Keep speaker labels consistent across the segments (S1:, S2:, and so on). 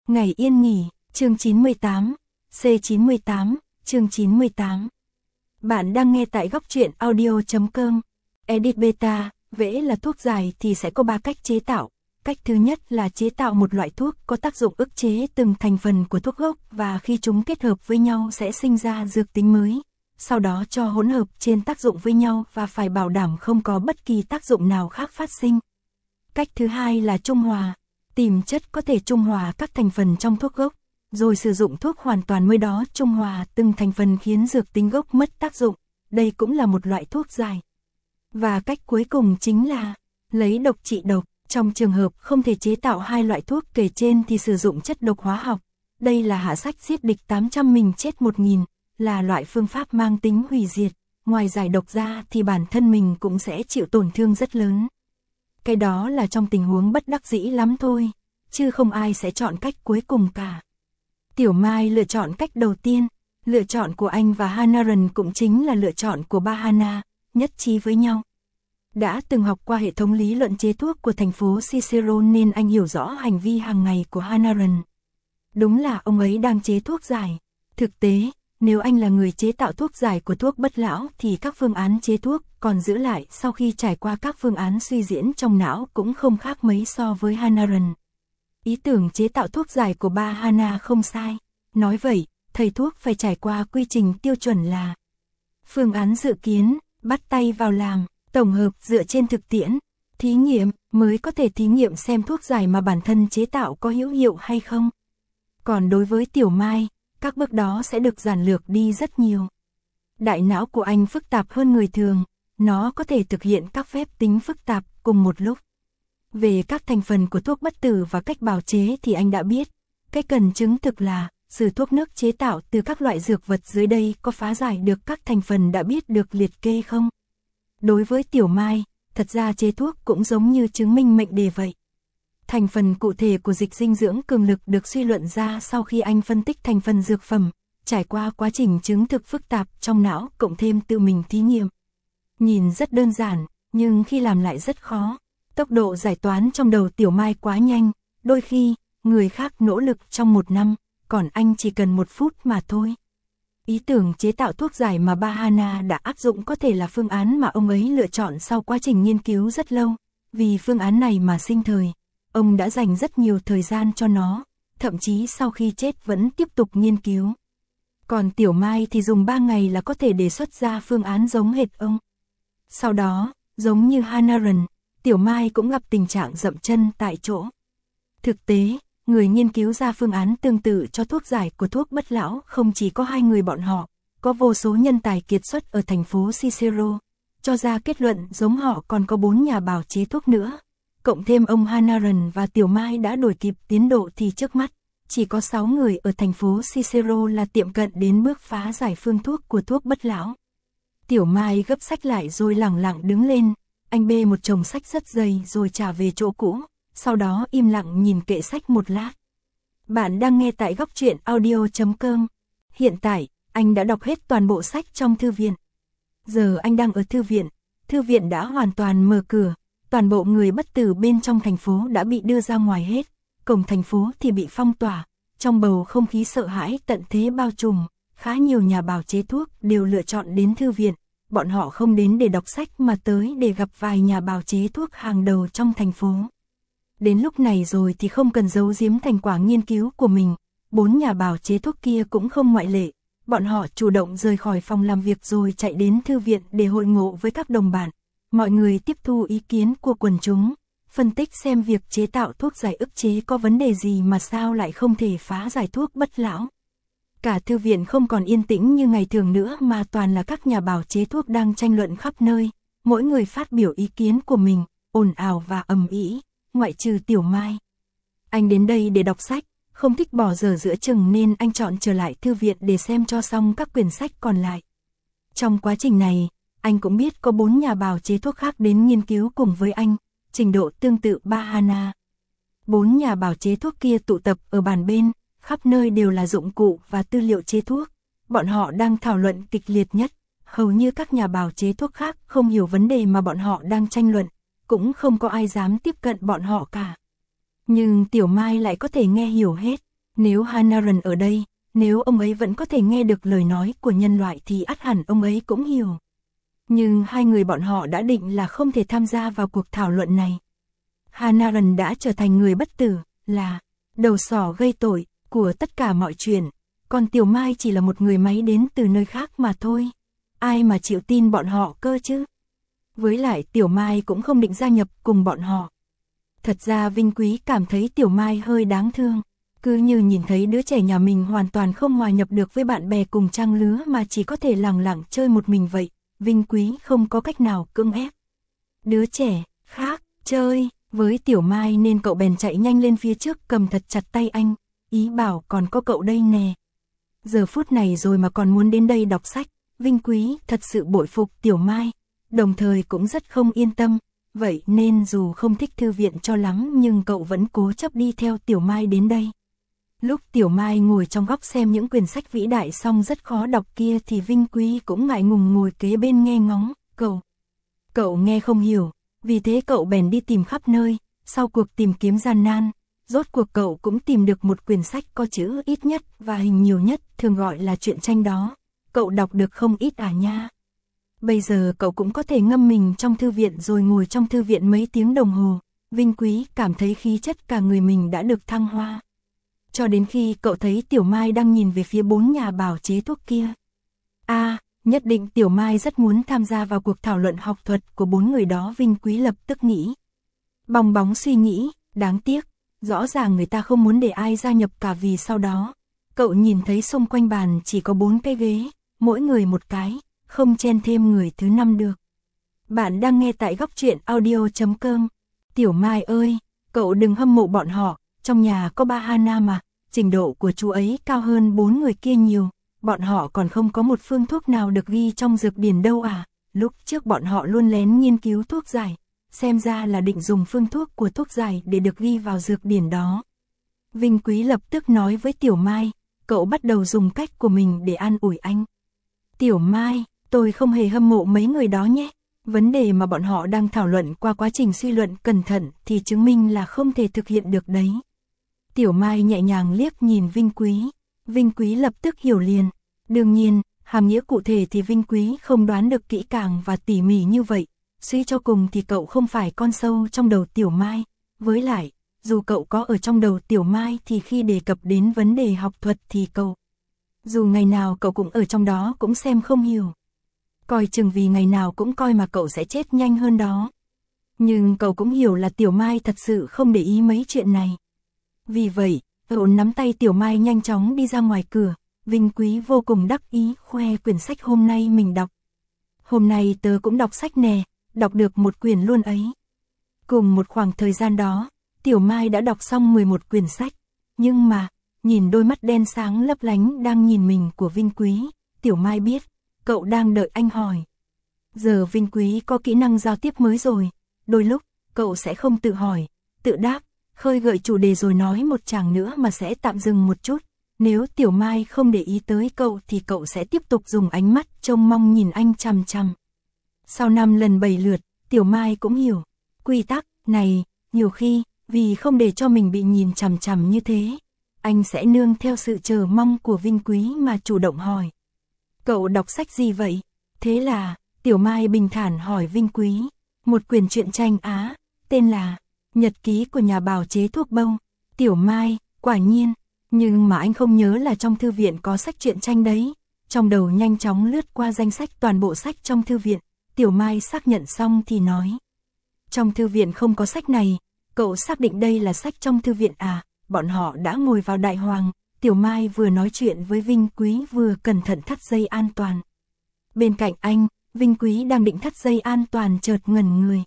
S1: Ngày yên nghỉ, chương 98, C98, chương 98. Bạn đang nghe tại góc truyện audio.com. Edit beta, vẽ là thuốc giải thì sẽ có 3 cách chế tạo. Cách thứ nhất là chế tạo một loại thuốc có tác dụng ức chế từng thành phần của thuốc gốc và khi chúng kết hợp với nhau sẽ sinh ra dược tính mới. Sau đó cho hỗn hợp trên tác dụng với nhau và phải bảo đảm không có bất kỳ tác dụng nào khác phát sinh. Cách thứ hai là trung hòa. Tìm chất có thể trung hòa các thành phần trong thuốc gốc, rồi sử dụng thuốc hoàn toàn mới đó trung hòa từng thành phần khiến dược tính gốc mất tác dụng. Đây cũng là một loại thuốc giải. Và cách cuối cùng chính là lấy độc trị độc. Trong trường hợp không thể chế tạo hai loại thuốc kể trên thì sử dụng chất độc hóa học. Đây là hạ sách giết địch 800 mình chết 1000, là loại phương pháp mang tính hủy diệt. Ngoài giải độc ra thì bản thân mình cũng sẽ chịu tổn thương rất lớn. Cái đó là trong tình huống bất đắc dĩ lắm thôi, chứ không ai sẽ chọn cách cuối cùng cả. Tiểu Mai lựa chọn cách đầu tiên, lựa chọn của anh và Hanaran cũng chính là lựa chọn của ba Hana, nhất trí với nhau. Đã từng học qua hệ thống lý luận chế thuốc của thành phố Cicero nên anh hiểu rõ hành vi hàng ngày của Hanaran. Đúng là ông ấy đang chế thuốc giải. Thực tế, nếu anh là người chế tạo thuốc giải của thuốc bất lão thì các phương án chế thuốc còn giữ lại sau khi trải qua các phương án suy diễn trong não cũng không khác mấy so với Hanaran. Ý tưởng chế tạo thuốc giải của ba Hana không sai. Nói vậy, thầy thuốc phải trải qua quy trình tiêu chuẩn là phương án dự kiến, bắt tay vào làm, tổng hợp dựa trên thực tiễn, thí nghiệm mới có thể thí nghiệm xem thuốc giải mà bản thân chế tạo có hữu hiệu hay không. Còn đối với Tiểu Mai, các bước đó sẽ được giản lược đi rất nhiều. Đại não của anh phức tạp hơn người thường, nó có thể thực hiện các phép tính phức tạp cùng một lúc. Về các thành phần của thuốc bất tử và cách bào chế thì anh đã biết. Cái cần chứng thực là, sử thuốc nước chế tạo từ các loại dược vật dưới đây có phá giải được các thành phần đã biết được liệt kê không? Đối với Tiểu Mai, thật ra chế thuốc cũng giống như chứng minh mệnh đề vậy. Thành phần cụ thể của dịch dinh dưỡng cường lực được suy luận ra sau khi anh phân tích thành phần dược phẩm, trải qua quá trình chứng thực phức tạp trong não cộng thêm tự mình thí nghiệm. Nhìn rất đơn giản, nhưng khi làm lại rất khó. Tốc độ giải toán trong đầu Tiểu Mai quá nhanh, đôi khi, người khác nỗ lực trong 1 năm, còn anh chỉ cần 1 phút mà thôi. Ý tưởng chế tạo thuốc giải mà ba Hana đã áp dụng có thể là phương án mà ông ấy lựa chọn sau quá trình nghiên cứu rất lâu. Vì phương án này mà sinh thời, ông đã dành rất nhiều thời gian cho nó, thậm chí sau khi chết vẫn tiếp tục nghiên cứu. Còn Tiểu Mai thì dùng 3 ngày là có thể đề xuất ra phương án giống hệt ông. Sau đó, giống như Hanaran, Tiểu Mai cũng gặp tình trạng dậm chân tại chỗ. Thực tế, người nghiên cứu ra phương án tương tự cho thuốc giải của thuốc bất lão không chỉ có 2 người bọn họ, có vô số nhân tài kiệt xuất ở thành phố Cicero. Cho ra kết luận giống họ còn có 4 nhà bào chế thuốc nữa. Cộng thêm ông Hanaran và Tiểu Mai đã đuổi kịp tiến độ thì trước mắt, chỉ có 6 người ở thành phố Cicero là tiệm cận đến bước phá giải phương thuốc của thuốc bất lão. Tiểu Mai gấp sách lại rồi lẳng lặng đứng lên, anh bê một chồng sách rất dày rồi trả về chỗ cũ, sau đó im lặng nhìn kệ sách một lát. Bạn đang nghe tại góc truyện audio.com. Hiện tại, anh đã đọc hết toàn bộ sách trong thư viện. Giờ anh đang ở thư viện đã hoàn toàn mở cửa, toàn bộ người bất tử bên trong thành phố đã bị đưa ra ngoài hết, cổng thành phố thì bị phong tỏa, trong bầu không khí sợ hãi tận thế bao trùm, khá nhiều nhà bào chế thuốc đều lựa chọn đến thư viện, bọn họ không đến để đọc sách mà tới để gặp vài nhà bào chế thuốc hàng đầu trong thành phố. Đến lúc này rồi thì không cần giấu giếm thành quả nghiên cứu của mình, 4 nhà bào chế thuốc kia cũng không ngoại lệ, bọn họ chủ động rời khỏi phòng làm việc rồi chạy đến thư viện để hội ngộ với các đồng bạn. Mọi người tiếp thu ý kiến của quần chúng, phân tích xem việc chế tạo thuốc giải ức chế có vấn đề gì mà sao lại không thể phá giải thuốc bất lão. Cả thư viện không còn yên tĩnh như ngày thường nữa mà toàn là các nhà bào chế thuốc đang tranh luận khắp nơi, mỗi người phát biểu ý kiến của mình, ồn ào và ầm ĩ, ngoại trừ Tiểu Mai. Anh đến đây để đọc sách, không thích bỏ giờ giữa chừng nên anh chọn trở lại thư viện để xem cho xong các quyển sách còn lại. Trong quá trình này, anh cũng biết có 4 nhà bào chế thuốc khác đến nghiên cứu cùng với anh, trình độ tương tự ba Hana. 4 nhà bào chế thuốc kia tụ tập ở bàn bên, khắp nơi đều là dụng cụ và tư liệu chế thuốc. Bọn họ đang thảo luận kịch liệt nhất, hầu như các nhà bào chế thuốc khác không hiểu vấn đề mà bọn họ đang tranh luận, cũng không có ai dám tiếp cận bọn họ cả. Nhưng Tiểu Mai lại có thể nghe hiểu hết. Nếu Hanaran ở đây, nếu ông ấy vẫn có thể nghe được lời nói của nhân loại thì ắt hẳn ông ấy cũng hiểu. Nhưng hai người bọn họ đã định là không thể tham gia vào cuộc thảo luận này. Hanaran đã trở thành người bất tử, là đầu sỏ gây tội của tất cả mọi chuyện, còn Tiểu Mai chỉ là một người máy đến từ nơi khác mà thôi. Ai mà chịu tin bọn họ cơ chứ? Với lại Tiểu Mai cũng không định gia nhập cùng bọn họ. Thật ra Vinh Quý cảm thấy Tiểu Mai hơi đáng thương. Cứ như nhìn thấy đứa trẻ nhà mình hoàn toàn không hòa nhập được với bạn bè cùng trang lứa mà chỉ có thể lẳng lặng chơi một mình vậy. Vinh Quý không có cách nào cưỡng ép đứa trẻ khác chơi với Tiểu Mai nên cậu bèn chạy nhanh lên phía trước cầm thật chặt tay anh, ý bảo còn có cậu đây nè. Giờ phút này rồi mà còn muốn đến đây đọc sách, Vinh Quý thật sự bội phục Tiểu Mai, đồng thời cũng rất không yên tâm, vậy nên dù không thích thư viện cho lắm nhưng cậu vẫn cố chấp đi theo Tiểu Mai đến đây. Lúc Tiểu Mai ngồi trong góc xem những quyển sách vĩ đại xong rất khó đọc kia thì Vinh Quý cũng ngại ngùng ngồi kế bên nghe ngóng, cậu nghe không hiểu, vì thế cậu bèn đi tìm khắp nơi, sau cuộc tìm kiếm gian nan, rốt cuộc cậu cũng tìm được một quyển sách có chữ ít nhất và hình nhiều nhất, thường gọi là truyện tranh đó. Cậu đọc được không ít à nha. Bây giờ cậu cũng có thể ngâm mình trong thư viện rồi ngồi trong thư viện mấy tiếng đồng hồ. Vinh Quý cảm thấy khí chất cả người mình đã được thăng hoa. Cho đến khi cậu thấy Tiểu Mai đang nhìn về phía 4 nhà bào chế thuốc kia. Nhất định Tiểu Mai rất muốn tham gia vào cuộc thảo luận học thuật của 4 người đó. Vinh Quý lập tức nghĩ. Bong bóng suy nghĩ, đáng tiếc, rõ ràng người ta không muốn để ai gia nhập cả vì sau đó. Cậu nhìn thấy xung quanh bàn chỉ có 4 cái ghế, mỗi người một cái, không chen thêm người thứ 5 được. Bạn đang nghe tại góc truyện audio.com. Tiểu Mai ơi, cậu đừng hâm mộ bọn họ, trong nhà có ba Hana mà, trình độ của chú ấy cao hơn 4 người kia nhiều, bọn họ còn không có một phương thuốc nào được ghi trong dược điển đâu à, lúc trước bọn họ luôn lén nghiên cứu thuốc giải, xem ra là định dùng phương thuốc của thuốc giải để được ghi vào dược điển đó. Vinh Quý lập tức nói với Tiểu Mai, cậu bắt đầu dùng cách của mình để an ủi anh. Tiểu Mai, tôi không hề hâm mộ mấy người đó nhé. Vấn đề mà bọn họ đang thảo luận qua quá trình suy luận cẩn thận thì chứng minh là không thể thực hiện được đấy. Tiểu Mai nhẹ nhàng liếc nhìn Vinh Quý. Vinh Quý lập tức hiểu liền. Đương nhiên, hàm nghĩa cụ thể thì Vinh Quý không đoán được kỹ càng và tỉ mỉ như vậy. Suy cho cùng thì cậu không phải con sâu trong đầu Tiểu Mai. Với lại, dù cậu có ở trong đầu Tiểu Mai thì khi đề cập đến vấn đề học thuật thì dù ngày nào cậu cũng ở trong đó cũng xem không hiểu. Coi chừng vì ngày nào cũng coi mà cậu sẽ chết nhanh hơn đó. Nhưng cậu cũng hiểu là Tiểu Mai thật sự không để ý mấy chuyện này. Vì vậy, cậu nắm tay Tiểu Mai nhanh chóng đi ra ngoài cửa. Vinh Quý vô cùng đắc ý khoe quyển sách hôm nay mình đọc. Hôm nay tớ cũng đọc sách nè, đọc được một quyển luôn ấy. Cùng một khoảng thời gian đó, Tiểu Mai đã đọc xong 11 quyển sách. Nhưng mà, nhìn đôi mắt đen sáng lấp lánh đang nhìn mình của Vinh Quý, Tiểu Mai biết, cậu đang đợi anh hỏi. Giờ Vinh Quý có kỹ năng giao tiếp mới rồi, đôi lúc, cậu sẽ không tự hỏi, tự đáp, khơi gợi chủ đề rồi nói một tràng nữa mà sẽ tạm dừng một chút. Nếu Tiểu Mai không để ý tới cậu thì cậu sẽ tiếp tục dùng ánh mắt trông mong nhìn anh chằm chằm. Sau 5 lần 7 lượt, Tiểu Mai cũng hiểu. Quy tắc này, nhiều khi, vì không để cho mình bị nhìn chằm chằm như thế, anh sẽ nương theo sự chờ mong của Vinh Quý mà chủ động hỏi. Cậu đọc sách gì vậy? Thế là, Tiểu Mai bình thản hỏi Vinh Quý. Một quyển truyện tranh Á, tên là Nhật ký của nhà bào chế thuốc bông. Tiểu Mai, quả nhiên, nhưng mà anh không nhớ là trong thư viện có sách truyện tranh đấy. Trong đầu nhanh chóng lướt qua danh sách toàn bộ sách trong thư viện. Tiểu Mai xác nhận xong thì nói. Trong thư viện không có sách này, cậu xác định đây là sách trong thư viện à? Bọn họ đã ngồi vào đại hoàng, Tiểu Mai vừa nói chuyện với Vinh Quý vừa cẩn thận thắt dây an toàn. Bên cạnh anh, Vinh Quý đang định thắt dây an toàn chợt ngẩn người.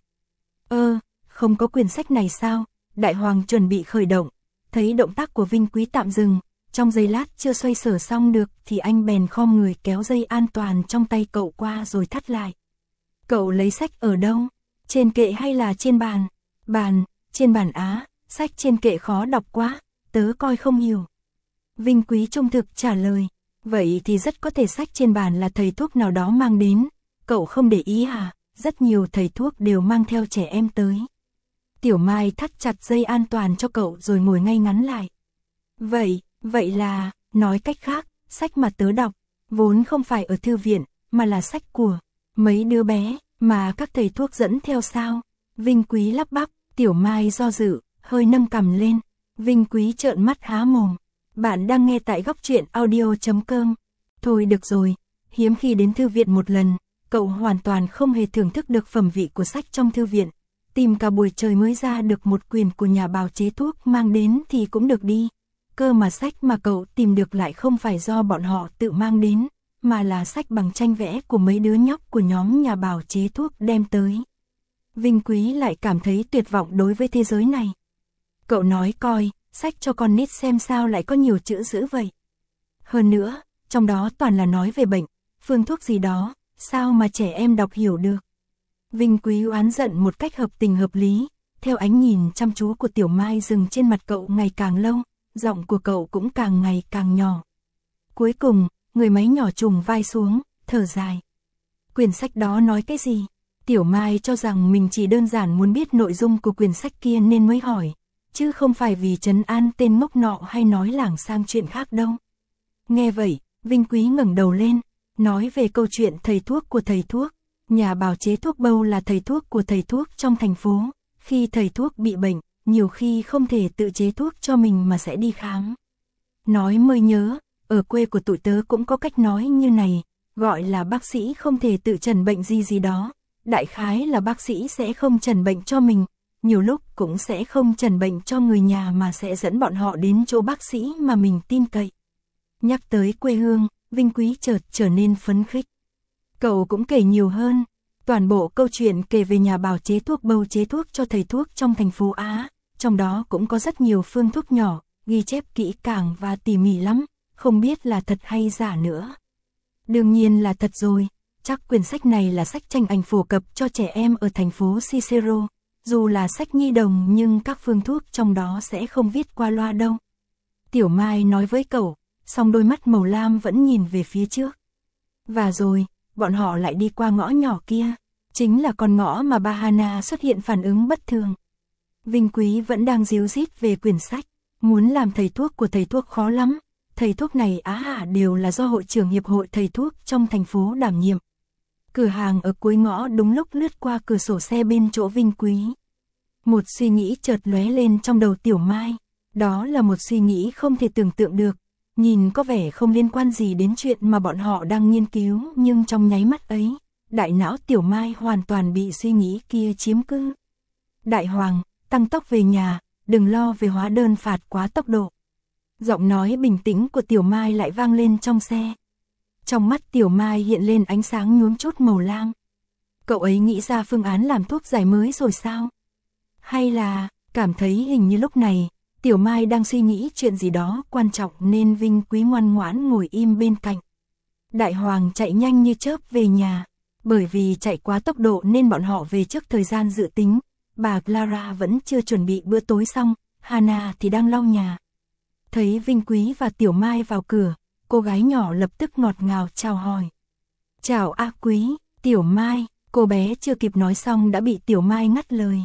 S1: Không có quyển sách này sao? Đại hoàng chuẩn bị khởi động, thấy động tác của Vinh Quý tạm dừng, trong giây lát chưa xoay sở xong được thì anh bèn khom người kéo dây an toàn trong tay cậu qua rồi thắt lại. Cậu lấy sách ở đâu? Trên kệ hay là trên bàn? Trên bàn á, sách trên kệ khó đọc quá, tớ coi không hiểu. Vinh Quý trung thực trả lời, vậy thì rất có thể sách trên bàn là thầy thuốc nào đó mang đến, cậu không để ý à? Rất nhiều thầy thuốc đều mang theo trẻ em tới. Tiểu Mai thắt chặt dây an toàn cho cậu rồi ngồi ngay ngắn lại. Vậy là, nói cách khác, sách mà tớ đọc, vốn không phải ở thư viện, mà là sách của mấy đứa bé, mà các thầy thuốc dẫn theo sao? Vinh Quý lắp bắp, Tiểu Mai do dự, hơi nâng cằm lên. Vinh Quý trợn mắt há mồm. Bạn đang nghe tại góc truyện audio.com. Thôi được rồi, hiếm khi đến thư viện một lần, cậu hoàn toàn không hề thưởng thức được phẩm vị của sách trong thư viện. Tìm cả buổi trời mới ra được một quyển của nhà bào chế thuốc mang đến thì cũng được đi. Cơ mà sách mà cậu tìm được lại không phải do bọn họ tự mang đến, mà là sách bằng tranh vẽ của mấy đứa nhóc của nhóm nhà bào chế thuốc đem tới. Vinh Quý lại cảm thấy tuyệt vọng đối với thế giới này. Cậu nói coi, sách cho con nít xem sao lại có nhiều chữ dữ vậy. Hơn nữa, trong đó toàn là nói về bệnh, phương thuốc gì đó, sao mà trẻ em đọc hiểu được. Vinh Quý oán giận một cách hợp tình hợp lý, theo ánh nhìn chăm chú của Tiểu Mai dừng trên mặt cậu ngày càng lâu, giọng của cậu cũng càng ngày càng nhỏ. Cuối cùng, người máy nhỏ trùng vai xuống, thở dài. Quyển sách đó nói cái gì? Tiểu Mai cho rằng mình chỉ đơn giản muốn biết nội dung của quyển sách kia nên mới hỏi, chứ không phải vì trấn an tên ngốc nọ hay nói lảng sang chuyện khác đâu. Nghe vậy, Vinh Quý ngẩng đầu lên, nói về câu chuyện thầy thuốc của thầy thuốc. Nhà bào chế thuốc Bâu là thầy thuốc của thầy thuốc trong thành phố. Khi thầy thuốc bị bệnh, nhiều khi không thể tự chế thuốc cho mình mà sẽ đi khám. Nói mới nhớ, ở quê của tụi tớ cũng có cách nói như này, gọi là bác sĩ không thể tự chẩn bệnh gì đó. Đại khái là bác sĩ sẽ không chẩn bệnh cho mình, nhiều lúc cũng sẽ không chẩn bệnh cho người nhà mà sẽ dẫn bọn họ đến chỗ bác sĩ mà mình tin cậy. Nhắc tới quê hương, Vinh Quý chợt trở nên phấn khích. Cậu cũng kể nhiều hơn, toàn bộ câu chuyện kể về nhà bào chế thuốc Bâu chế thuốc cho thầy thuốc trong thành phố Á, trong đó cũng có rất nhiều phương thuốc nhỏ, ghi chép kỹ càng và tỉ mỉ lắm, không biết là thật hay giả nữa. Đương nhiên là thật rồi, chắc quyển sách này là sách tranh ảnh phổ cập cho trẻ em ở thành phố Cicero, dù là sách nhi đồng nhưng các phương thuốc trong đó sẽ không viết qua loa đâu. Tiểu Mai nói với cậu, song đôi mắt màu lam vẫn nhìn về phía trước. Và rồi, bọn họ lại đi qua ngõ nhỏ kia, chính là con ngõ mà bà Hana xuất hiện phản ứng bất thường. Vinh Quý vẫn đang díu dít về quyển sách, muốn làm thầy thuốc của thầy thuốc khó lắm, thầy thuốc này đều là do hội trưởng hiệp hội thầy thuốc trong thành phố đảm nhiệm. Cửa hàng ở cuối ngõ đúng lúc lướt qua cửa sổ xe bên chỗ Vinh Quý. Một suy nghĩ chợt lóe lên trong đầu Tiểu Mai, đó là một suy nghĩ không thể tưởng tượng được. Nhìn có vẻ không liên quan gì đến chuyện mà bọn họ đang nghiên cứu, nhưng trong nháy mắt ấy, đại não Tiểu Mai hoàn toàn bị suy nghĩ kia chiếm cứ. Đại Hoàng, tăng tốc về nhà, đừng lo về hóa đơn phạt quá tốc độ. Giọng nói bình tĩnh của Tiểu Mai lại vang lên trong xe. Trong mắt Tiểu Mai hiện lên ánh sáng nhuốm chút màu lam. Cậu ấy nghĩ ra phương án làm thuốc giải mới rồi sao? Hay là, cảm thấy hình như lúc này, Tiểu Mai đang suy nghĩ chuyện gì đó quan trọng nên Vinh Quý ngoan ngoãn ngồi im bên cạnh. Đại Hoàng chạy nhanh như chớp về nhà, bởi vì chạy quá tốc độ nên bọn họ về trước thời gian dự tính. Bà Clara vẫn chưa chuẩn bị bữa tối xong, Hana thì đang lau nhà. Thấy Vinh Quý và Tiểu Mai vào cửa, cô gái nhỏ lập tức ngọt ngào chào hỏi. Chào A Quý, Tiểu Mai, cô bé chưa kịp nói xong đã bị Tiểu Mai ngắt lời.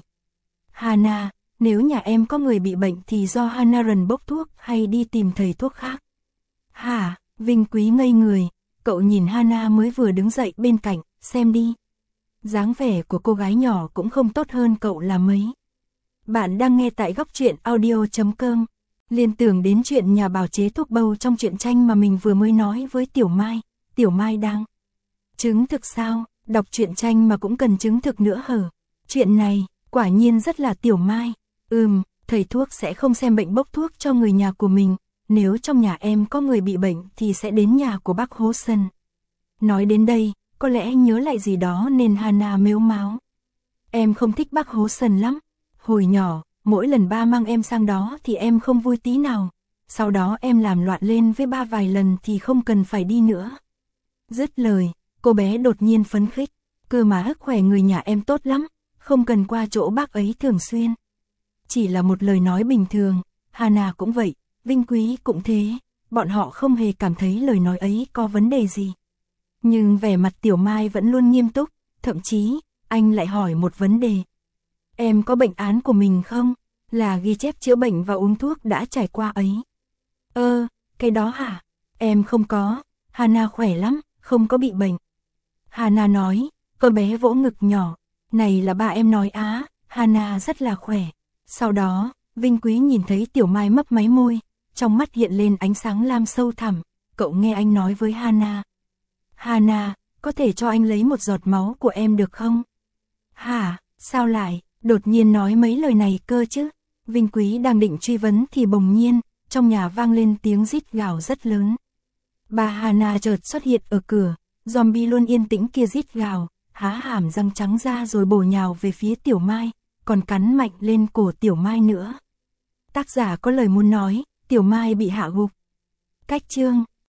S1: Hana, nếu nhà em có người bị bệnh thì do Hana rần bốc thuốc hay đi tìm thầy thuốc khác? Hả, Vinh Quý ngây người, cậu nhìn Hana mới vừa đứng dậy bên cạnh, xem đi. Dáng vẻ của cô gái nhỏ cũng không tốt hơn cậu là mấy. Bạn đang nghe tại góc truyện audio.com. Liên tưởng đến chuyện nhà bào chế thuốc Bâu trong truyện tranh mà mình vừa mới nói với Tiểu Mai. Tiểu Mai đang chứng thực sao? Đọc truyện tranh mà cũng cần chứng thực nữa hở? Chuyện này, quả nhiên rất là Tiểu Mai. Thầy thuốc sẽ không xem bệnh bốc thuốc cho người nhà của mình. Nếu trong nhà em có người bị bệnh thì sẽ đến nhà của bác Hố Sân. Nói đến đây, có lẽ nhớ lại gì đó nên Hana mếu máo. Em không thích bác Hố Sân lắm. Hồi nhỏ, mỗi lần ba mang em sang đó thì em không vui tí nào. Sau đó em làm loạn lên với ba vài lần thì không cần phải đi nữa. Dứt lời, cô bé đột nhiên phấn khích. Cơ mà khỏe người nhà em tốt lắm, không cần qua chỗ bác ấy thường xuyên. Chỉ là một lời nói bình thường, Hana cũng vậy, Vinh Quý cũng thế, bọn họ không hề cảm thấy lời nói ấy có vấn đề gì. Nhưng vẻ mặt Tiểu Mai vẫn luôn nghiêm túc, thậm chí, anh lại hỏi một vấn đề. Em có bệnh án của mình không? Là ghi chép chữa bệnh và uống thuốc đã trải qua ấy. Cái đó hả? Em không có, Hana khỏe lắm, không có bị bệnh. Hana nói, cô bé vỗ ngực nhỏ, này là ba em nói á, Hana rất là khỏe. Sau đó, Vinh Quý nhìn thấy Tiểu Mai mấp máy môi, trong mắt hiện lên ánh sáng lam sâu thẳm, cậu nghe anh nói với Hana. Hana, có thể cho anh lấy một giọt máu của em được không? Hả, sao lại, đột nhiên nói mấy lời này cơ chứ? Vinh Quý đang định truy vấn thì bỗng nhiên, trong nhà vang lên tiếng rít gào rất lớn. Bà Hana chợt xuất hiện ở cửa, zombie luôn yên tĩnh kia rít gào, há hàm răng trắng ra rồi bổ nhào về phía Tiểu Mai, còn cắn mạnh lên cổ Tiểu Mai nữa. Tác giả có lời muốn nói, Tiểu Mai bị hạ gục. Cách chương